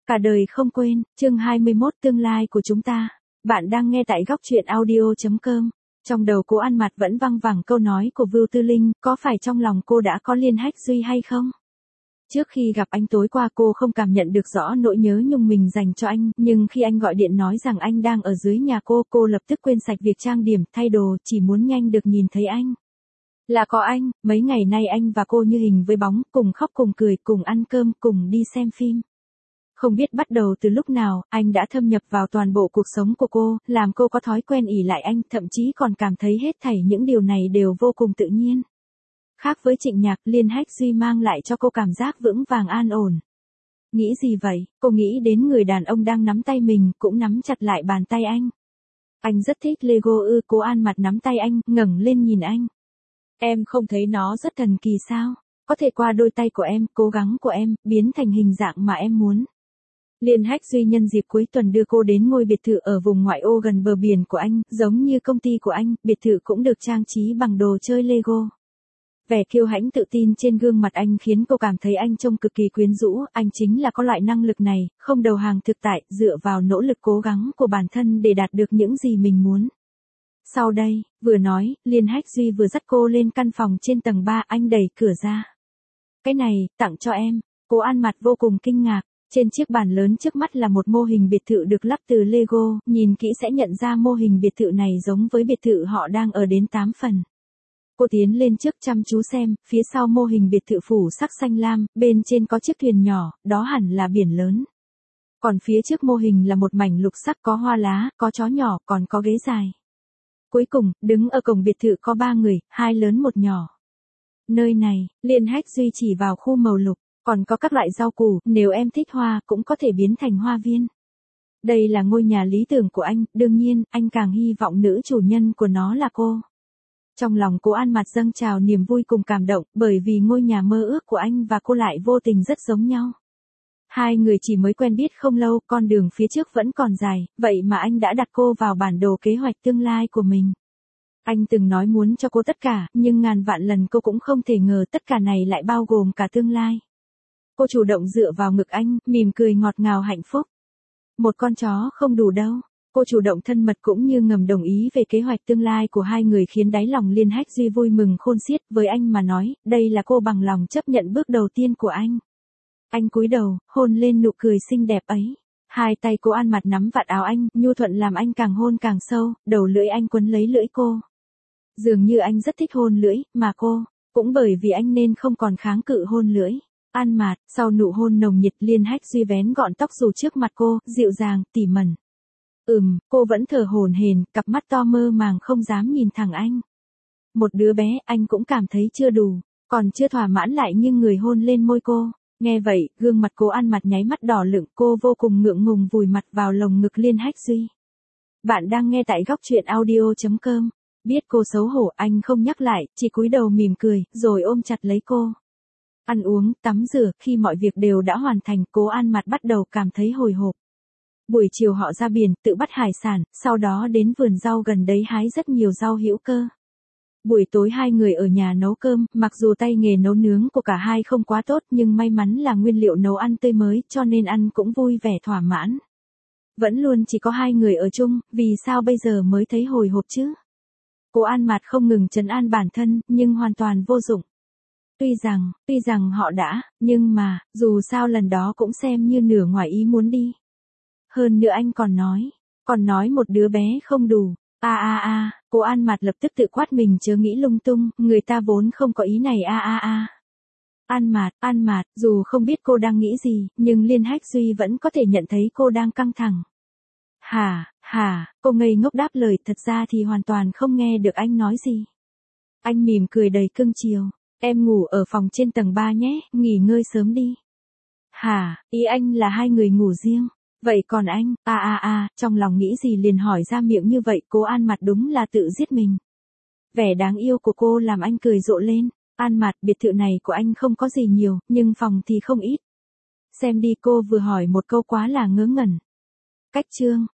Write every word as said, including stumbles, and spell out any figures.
Cả đời không quên, chương hai mươi mốt tương lai của chúng ta. Bạn đang nghe tại góc truyện audio chấm com. Trong đầu Cố An Mạt vẫn văng vẳng câu nói của Vưu Tư Linh, có phải trong lòng cô đã có Liên Hách Duy hay không? Trước khi gặp anh tối qua cô không cảm nhận được rõ nỗi nhớ nhung mình dành cho anh, nhưng khi anh gọi điện nói rằng anh đang ở dưới nhà cô, cô lập tức quên sạch việc trang điểm, thay đồ, chỉ muốn nhanh được nhìn thấy anh. Là có anh, mấy ngày nay anh và cô như hình với bóng, cùng khóc cùng cười, cùng ăn cơm, cùng đi xem phim. Không biết bắt đầu từ lúc nào, anh đã thâm nhập vào toàn bộ cuộc sống của cô, làm cô có thói quen ỷ lại anh, thậm chí còn cảm thấy hết thảy những điều này đều vô cùng tự nhiên. Khác với Trịnh Nhạc, Liên Hách Duy mang lại cho cô cảm giác vững vàng an ổn. Nghĩ gì vậy? Cô nghĩ đến người đàn ông đang nắm tay mình, cũng nắm chặt lại bàn tay anh. Anh rất thích Lego ư? Cố An Mạt nắm tay anh, ngẩng lên nhìn anh. Em không thấy nó rất thần kỳ sao? Có thể qua đôi tay của em, cố gắng của em, biến thành hình dạng mà em muốn. Liên Hách Duy nhân dịp cuối tuần đưa cô đến ngôi biệt thự ở vùng ngoại ô gần bờ biển của anh, giống như công ty của anh, biệt thự cũng được trang trí bằng đồ chơi Lego. Vẻ kiêu hãnh tự tin trên gương mặt anh khiến cô cảm thấy anh trông cực kỳ quyến rũ, anh chính là có loại năng lực này, không đầu hàng thực tại, dựa vào nỗ lực cố gắng của bản thân để đạt được những gì mình muốn. Sau đây, vừa nói, Liên Hách Duy vừa dắt cô lên căn phòng trên tầng ba, anh đẩy cửa ra. Cái này, tặng cho em. Cố An Mạt vô cùng kinh ngạc. Trên chiếc bàn lớn trước mắt là một mô hình biệt thự được lắp từ Lego, nhìn kỹ sẽ nhận ra mô hình biệt thự này giống với biệt thự họ đang ở đến tám phần. Cô tiến lên trước chăm chú xem, phía sau mô hình biệt thự phủ sắc xanh lam, bên trên có chiếc thuyền nhỏ, đó hẳn là biển lớn. Còn phía trước mô hình là một mảnh lục sắc có hoa lá, có chó nhỏ, còn có ghế dài. Cuối cùng, đứng ở cổng biệt thự có ba người, hai lớn một nhỏ. Nơi này, Liên Hách Duy chỉ vào khu màu lục, còn có các loại rau củ, nếu em thích hoa cũng có thể biến thành hoa viên. Đây là ngôi nhà lý tưởng của anh, đương nhiên, anh càng hy vọng nữ chủ nhân của nó là cô. Trong lòng Cố An Mạt dâng trào niềm vui cùng cảm động, bởi vì ngôi nhà mơ ước của anh và cô lại vô tình rất giống nhau. Hai người chỉ mới quen biết không lâu, con đường phía trước vẫn còn dài, vậy mà anh đã đặt cô vào bản đồ kế hoạch tương lai của mình. Anh từng nói muốn cho cô tất cả, nhưng ngàn vạn lần cô cũng không thể ngờ tất cả này lại bao gồm cả tương lai. Cô chủ động dựa vào ngực anh, mỉm cười ngọt ngào hạnh phúc. Một con chó không đủ đâu. Cô chủ động thân mật cũng như ngầm đồng ý về kế hoạch tương lai của hai người khiến đáy lòng Liên Hách Duy vui mừng khôn xiết. Với anh mà nói, đây là cô bằng lòng chấp nhận bước đầu tiên của anh. Anh cúi đầu, hôn lên nụ cười xinh đẹp ấy. Hai tay Cố An Mạt nắm vạt áo anh, nhu thuận làm anh càng hôn càng sâu, đầu lưỡi anh quấn lấy lưỡi cô. Dường như anh rất thích hôn lưỡi, mà cô, cũng bởi vì anh nên không còn kháng cự hôn lưỡi. An Mạt, sau nụ hôn nồng nhiệt, Liên Hách Duy vén gọn tóc dù trước mặt cô, dịu dàng, tỉ mẩn. Ừm, cô vẫn thở hổn hển, cặp mắt to mơ màng không dám nhìn thẳng anh. Một đứa bé, anh cũng cảm thấy chưa đủ, còn chưa thỏa mãn lại nhưng người hôn lên môi cô. Nghe vậy, gương mặt Cố An Mạt nháy mắt đỏ lựng, cô vô cùng ngượng ngùng vùi mặt vào lồng ngực Liên Hách Duy. Bạn đang nghe tại góc truyện audio chấm com. Biết cô xấu hổ, anh không nhắc lại, chỉ cúi đầu mỉm cười, rồi ôm chặt lấy cô. Ăn uống, tắm rửa, khi mọi việc đều đã hoàn thành, Cố An Mạt bắt đầu cảm thấy hồi hộp. Buổi chiều họ ra biển, tự bắt hải sản, sau đó đến vườn rau gần đấy hái rất nhiều rau hữu cơ. Buổi tối hai người ở nhà nấu cơm, mặc dù tay nghề nấu nướng của cả hai không quá tốt nhưng may mắn là nguyên liệu nấu ăn tươi mới cho nên ăn cũng vui vẻ thỏa mãn. Vẫn luôn chỉ có hai người ở chung, vì sao bây giờ mới thấy hồi hộp chứ? Cố An Mạt không ngừng trấn an bản thân, nhưng hoàn toàn vô dụng. Tuy rằng, tuy rằng họ đã, nhưng mà, dù sao lần đó cũng xem như nửa ngoài ý muốn đi. Hơn nữa anh còn nói, còn nói một đứa bé không đủ. A a a, Cố An Mạt lập tức tự quát mình chớ nghĩ lung tung, người ta vốn không có ý này a a a. An Mạt, An Mạt, dù không biết cô đang nghĩ gì, nhưng Liên Hách Duy vẫn có thể nhận thấy cô đang căng thẳng. Hả, hả, cô ngây ngốc đáp lời, thật ra thì hoàn toàn không nghe được anh nói gì. Anh mỉm cười đầy cưng chiều, em ngủ ở phòng trên tầng ba nhé, nghỉ ngơi sớm đi. Hả, ý anh là hai người ngủ riêng. Vậy còn anh, a a a, trong lòng nghĩ gì liền hỏi ra miệng như vậy, Cố An Mạt đúng là tự giết mình. Vẻ đáng yêu của cô làm anh cười rộ lên. An Mạt, biệt thự này của anh không có gì nhiều, nhưng phòng thì không ít. Xem đi, cô vừa hỏi một câu quá là ngớ ngẩn. Cách chương,